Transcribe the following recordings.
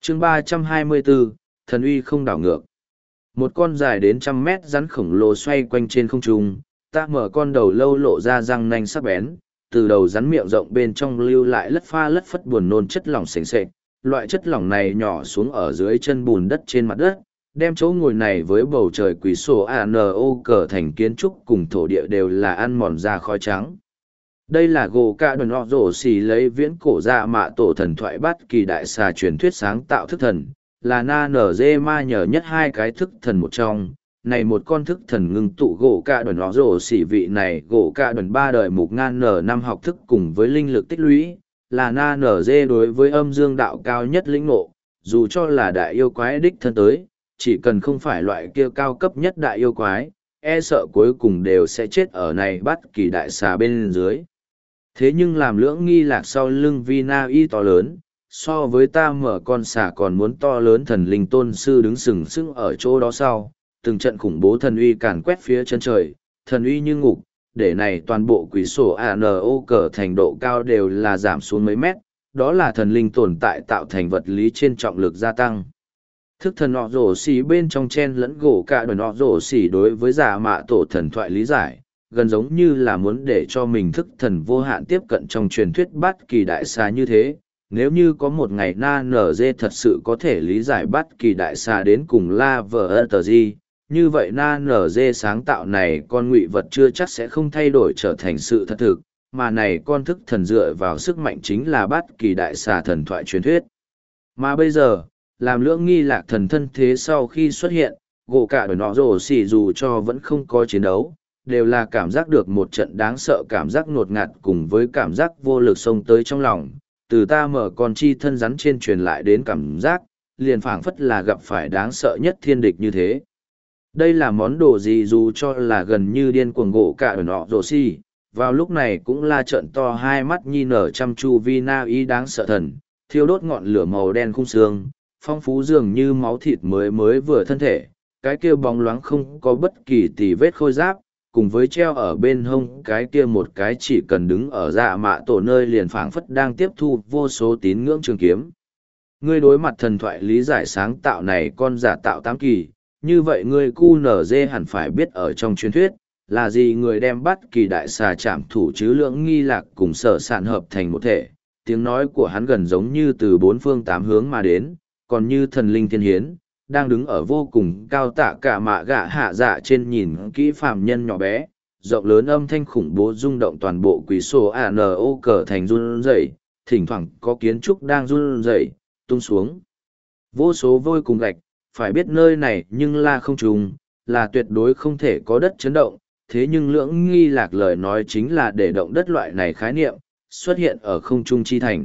chương 324, thần uy không đảo ngược. Một con dài đến 100 mét rắn khổng lồ xoay quanh trên không trung, ta mở con đầu lâu lộ ra răng nanh sắc bén, từ đầu rắn miệng rộng bên trong lưu lại lất pha lất phất buồn nôn chất lỏng sền sệt. Loại chất lỏng này nhỏ xuống ở dưới chân bùn đất trên mặt đất, đem chỗ ngồi này với bầu trời quỷ sổ ANO cờ thành kiến trúc cùng thổ địa đều là ăn mòn ra khói trắng. Đây là gỗ cạ đồn họ rổ xì lấy viễn cổ dạ mạ tổ thần thoại bát kỳ đại xà truyền thuyết sáng tạo thức thần, là na nở dê ma nhờ nhất hai cái thức thần một trong. Này một con thức thần ngưng tụ gỗ cạ đồn họ rổ xì vị này gỗ cạ đồn ba đời mục ngan nở năm học thức cùng với linh lực tích lũy, là na nở dê đối với âm dương đạo cao nhất lĩnh ngộ, dù cho là đại yêu quái đích thân tới, chỉ cần không phải loại kia cao cấp nhất đại yêu quái, e sợ cuối cùng đều sẽ chết ở này bắt kỳ đại xà bên dưới. Thế nhưng làm lưỡng nghi lạc sau lưng Vina y to lớn, so với ta mở con xà còn muốn to lớn thần linh tôn sư đứng sừng sững ở chỗ đó sau, từng trận khủng bố thần uy càn quét phía chân trời, thần uy như ngục, để này toàn bộ quỷ sổ ANO cờ thành độ cao đều là giảm xuống mấy mét, đó là thần linh tồn tại tạo thành vật lý trên trọng lực gia tăng. Thức thần họ rổ xỉ bên trong chen lẫn gỗ cạ đồn họ rổ xỉ đối với giả mạ tổ thần thoại lý giải, gần giống như là muốn để cho mình thức thần vô hạn tiếp cận trong truyền thuyết bát kỳ đại xà như thế. Nếu như có một ngày na nở dê thật sự có thể lý giải bát kỳ đại xà đến cùng la vờ tờ gì, như vậy na nở dê sáng tạo này con ngụy vật chưa chắc sẽ không thay đổi trở thành sự thật thực, mà này con thức thần dựa vào sức mạnh chính là bát kỳ đại xà thần thoại truyền thuyết. Mà bây giờ, làm lưỡng nghi lạc thần thân thế sau khi xuất hiện, gỗ cả đổi nọ rổ xỉ dù cho vẫn không có chiến đấu, đều là cảm giác được một trận đáng sợ cảm giác ngột ngạt cùng với cảm giác vô lực xông tới trong lòng. Từ ta mở con chi thân rắn trên truyền lại đến cảm giác, liền phảng phất là gặp phải đáng sợ nhất thiên địch như thế. Đây là món đồ gì dù cho là gần như điên cuồng gỗ cả đổi nọ rổ xỉ, vào lúc này cũng la trợn to hai mắt nhi nở chăm chu Vina ý đáng sợ thần, thiêu đốt ngọn lửa màu đen khung xương, phong phú dường như máu thịt mới vừa thân thể, cái kia bóng loáng không có bất kỳ tì vết khôi giáp, cùng với treo ở bên hông cái kia một cái chỉ cần đứng ở dạ mạ tổ nơi liền phảng phất đang tiếp thu vô số tín ngưỡng trường kiếm. Ngươi đối mặt thần thoại lý giải sáng tạo này con giả tạo tám kỳ, như vậy ngươi QNZ hẳn phải biết ở trong truyền thuyết, là gì người đem bắt kỳ đại xà chạm thủ chứ lưỡng nghi lạc cùng sở sản hợp thành một thể, tiếng nói của hắn gần giống như từ bốn phương tám hướng mà đến, còn như thần linh thiên hiến, đang đứng ở vô cùng cao tạ cả mạ gạ hạ dạ trên nhìn kỹ phàm nhân nhỏ bé, rộng lớn âm thanh khủng bố rung động toàn bộ quỷ sổ ANO cờ thành run rẩy, thỉnh thoảng có kiến trúc đang run rẩy, tung xuống. Vô số vôi cùng gạch, phải biết nơi này nhưng là không trùng, là tuyệt đối không thể có đất chấn động, thế nhưng lưỡng nghi lạc lời nói chính là để động đất loại này khái niệm, xuất hiện ở không trung chi thành.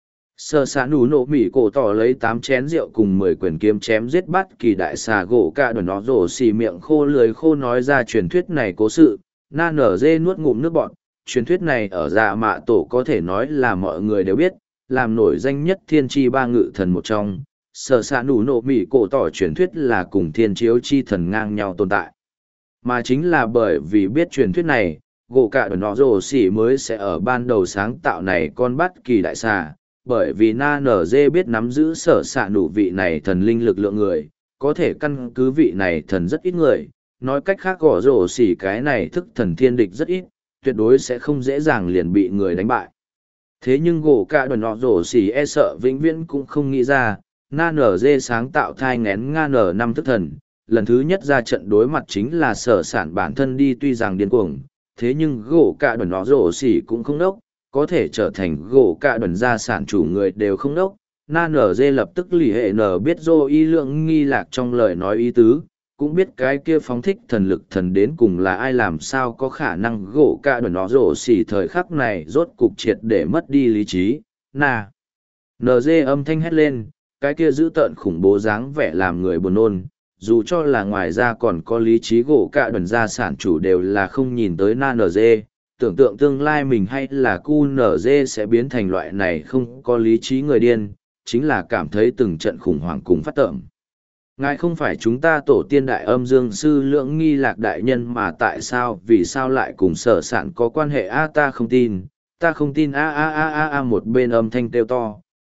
Sơ xã nụ nộ mỉ cổ tỏ lấy 8 chén rượu cùng 10 quyển kiếm chém giết bắt kỳ đại xà gỗ cả đồn nó rổ xì miệng khô lưới khô nói ra truyền thuyết này cố sự, na nở dê nuốt ngụm nước bọt. Truyền thuyết này ở dạ mạ tổ có thể nói là mọi người đều biết, làm nổi danh nhất thiên tri ba ngự thần một trong. Sơ xã nụ nộ mỉ cổ tỏ truyền thuyết là cùng thiên chiếu chi thần ngang nhau tồn tại. Mà chính là bởi vì biết truyền thuyết này, gỗ cả đồn nó rổ xì mới sẽ ở ban đầu sáng tạo này con bắt kỳ đại xà. Bởi vì na nở dê biết nắm giữ sở xạ nụ vị này thần linh lực lượng người, có thể căn cứ vị này thần rất ít người, nói cách khác gõ rổ xỉ cái này thức thần thiên địch rất ít, tuyệt đối sẽ không dễ dàng liền bị người đánh bại. Thế nhưng gỗ cả đồn họ rổ xỉ e sợ vĩnh viễn cũng không nghĩ ra, na nở dê sáng tạo thai ngén nga nở năm thức thần, lần thứ nhất ra trận đối mặt chính là sở sản bản thân đi tuy rằng điên cuồng, thế nhưng gỗ cả đồn họ rổ xỉ cũng không đốc. Có thể trở thành gỗ cả đồn gia sản chủ người đều không đốc. Na nở dê lập tức lì hệ nở biết dô y lượng nghi lạc trong lời nói ý tứ, cũng biết cái kia phóng thích thần lực thần đến cùng là ai làm sao có khả năng gỗ cả đồn nó rổ xỉ thời khắc này rốt cục triệt để mất đi lý trí. Na nở dê âm thanh hét lên, cái kia giữ tợn khủng bố dáng vẻ làm người buồn nôn, dù cho là ngoài ra còn có lý trí gỗ cả đồn gia sản chủ đều là không nhìn tới na nở dê. Tưởng tượng tương lai mình hay là QNZ sẽ biến thành loại này không có lý trí người điên, chính là cảm thấy từng trận khủng hoảng cùng phát tởm. Ngài không phải chúng ta tổ tiên đại âm dương sư lưỡng nghi lạc đại nhân mà tại sao vì sao lại cùng sở sản có quan hệ ta không tin a một bên âm thanh kêu to,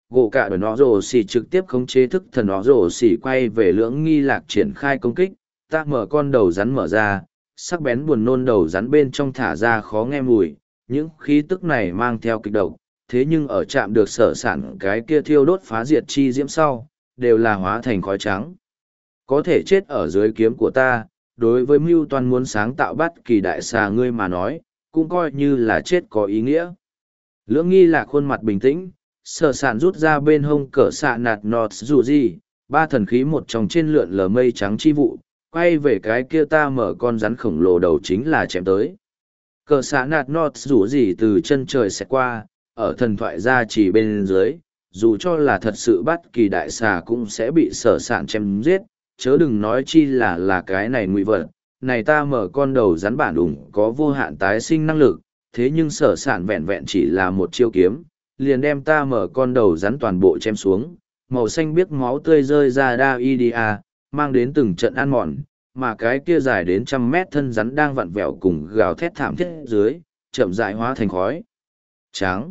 gỗ cả đồn nó rồ xỉ trực tiếp khống chế thức thần nó rồ xỉ quay về lưỡng nghi lạc triển khai công kích, ta mở con đầu rắn mở ra, sắc bén buồn nôn đầu rắn bên trong thả ra khó nghe mùi, những khí tức này mang theo kịch độc, thế nhưng ở chạm được sở sản cái kia thiêu đốt phá diệt chi diễm sau, đều là hóa thành khói trắng. Có thể chết ở dưới kiếm của ta, đối với mưu toan muốn sáng tạo bắt kỳ đại xà ngươi mà nói, cũng coi như là chết có ý nghĩa. Lưỡng nghi là khuôn mặt bình tĩnh, sở sản rút ra bên hông cỡ xạ nạt nọt dù gì, ba thần khí một trong trên lượn lờ mây trắng chi vụ, quay về cái kia ta mở con rắn khổng lồ đầu chính là chém tới. Cỡ xạ nạt nọt dù gì từ chân trời sẽ qua, ở thần thoại ra chỉ bên dưới, dù cho là thật sự bắt kỳ đại xà cũng sẽ bị sở sản chém giết, chớ đừng nói chi là cái này ngụy vật. Này ta mở con đầu rắn bản đủng có vô hạn tái sinh năng lực, thế nhưng sở sản vẹn vẹn chỉ là một chiêu kiếm, liền đem ta mở con đầu rắn toàn bộ chém xuống, màu xanh biếc máu tươi rơi ra đa idia, mang đến từng trận ăn mòn, mà cái kia dài đến 100 mét thân rắn đang vặn vẹo cùng gào thét thảm thiết dưới, chậm rãi hóa thành khói trắng.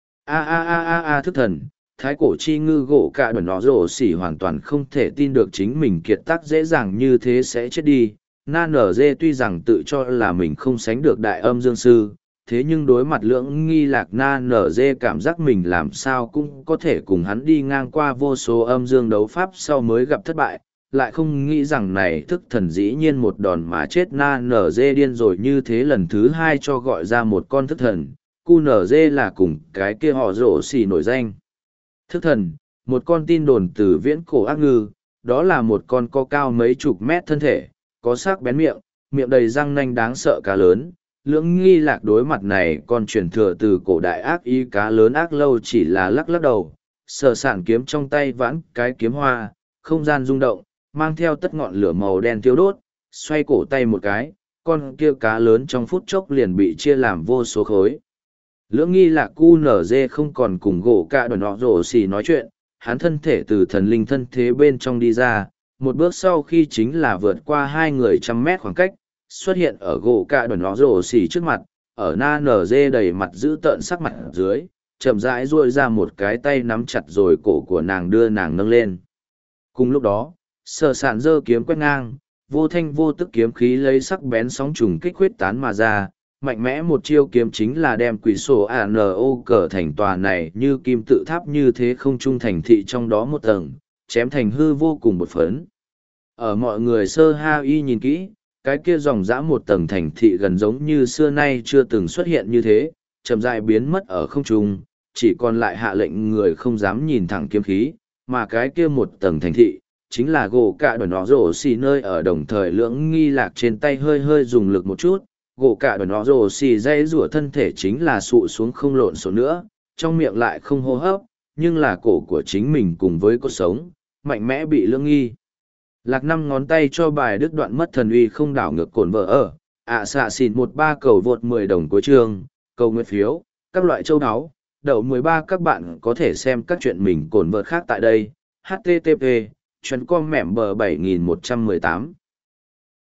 A thức thần, thái cổ chi ngư gỗ cả đồn nó rổ xỉ hoàn toàn không thể tin được chính mình kiệt tác dễ dàng như thế sẽ chết đi. Na nở dê tuy rằng tự cho là mình không sánh được đại âm dương sư, thế nhưng đối mặt lưỡng nghi lạc na nở dê cảm giác mình làm sao cũng có thể cùng hắn đi ngang qua vô số âm dương đấu pháp sau mới gặp thất bại, lại không nghĩ rằng này thức thần dĩ nhiên một đòn mà chết. Na nở dê điên rồi như thế lần thứ hai cho gọi ra một con thức thần, cu nở dê là cùng cái kia họ rổ xỉ nổi danh. Thức thần, một con tin đồn từ viễn cổ ác ngư, đó là một con có cao mấy chục mét thân thể, có sắc bén miệng, miệng đầy răng nanh đáng sợ cá lớn. Lưỡng nghi lạc đối mặt này còn truyền thừa từ cổ đại ác ý cá lớn ác lâu chỉ là lắc lắc đầu, sở sản kiếm trong tay vãn cái kiếm hoa, không gian rung động, mang theo tất ngọn lửa màu đen tiêu đốt, xoay cổ tay một cái, con kia cá lớn trong phút chốc liền bị chia làm vô số khối. Lưỡng nghi lạc cu nở dê không còn cùng gỗ cả đồn họ rổ xì nói chuyện, hắn thân thể từ thần linh thân thế bên trong đi ra, một bước sau khi chính là vượt qua 2 người 100 mét khoảng cách, xuất hiện ở gỗ cả đồn họ rổ xì trước mặt, ở na nở dê đầy mặt giữ tợn sắc mặt dưới, chậm rãi duỗi ra một cái tay nắm chặt rồi cổ của nàng đưa nàng nâng lên. Cùng lúc đó, sở sản giơ kiếm quét ngang, vô thanh vô tức kiếm khí lấy sắc bén sóng trùng kích huyết tán mà ra, mạnh mẽ một chiêu kiếm chính là đem quỷ sổ ANO cờ thành tòa này như kim tự tháp như thế không trung thành thị trong đó một tầng, chém thành hư vô cùng một phấn. Ở mọi người sơ ha y nhìn kỹ, cái kia dòng dã một tầng thành thị gần giống như xưa nay chưa từng xuất hiện như thế, chậm rãi biến mất ở không trung, chỉ còn lại hạ lệnh người không dám nhìn thẳng kiếm khí, mà cái kia một tầng thành thị, chính là gỗ cả đồn nó rổ xì nơi ở. Đồng thời lưỡng nghi lạc trên tay hơi hơi dùng lực một chút, gỗ cả đồn nó rổ xì dây rủa thân thể chính là sụ xuống không lộn xộn nữa, trong miệng lại không hô hấp, nhưng là cổ của chính mình cùng với cốt sống, mạnh mẽ bị lưỡng nghi lạc 5 ngón tay cho bài đứt đoạn mất thần uy không đảo ngược cồn vợ ở. Xạ xỉn 13 cầu vượt 10 đồng cuối chương, cầu nguyện phiếu, các loại châu áo, đậu 13. Các bạn có thể xem các chuyện mình cồn vợt khác tại đây. HTTP, chuyến com mẻm bờ 7118.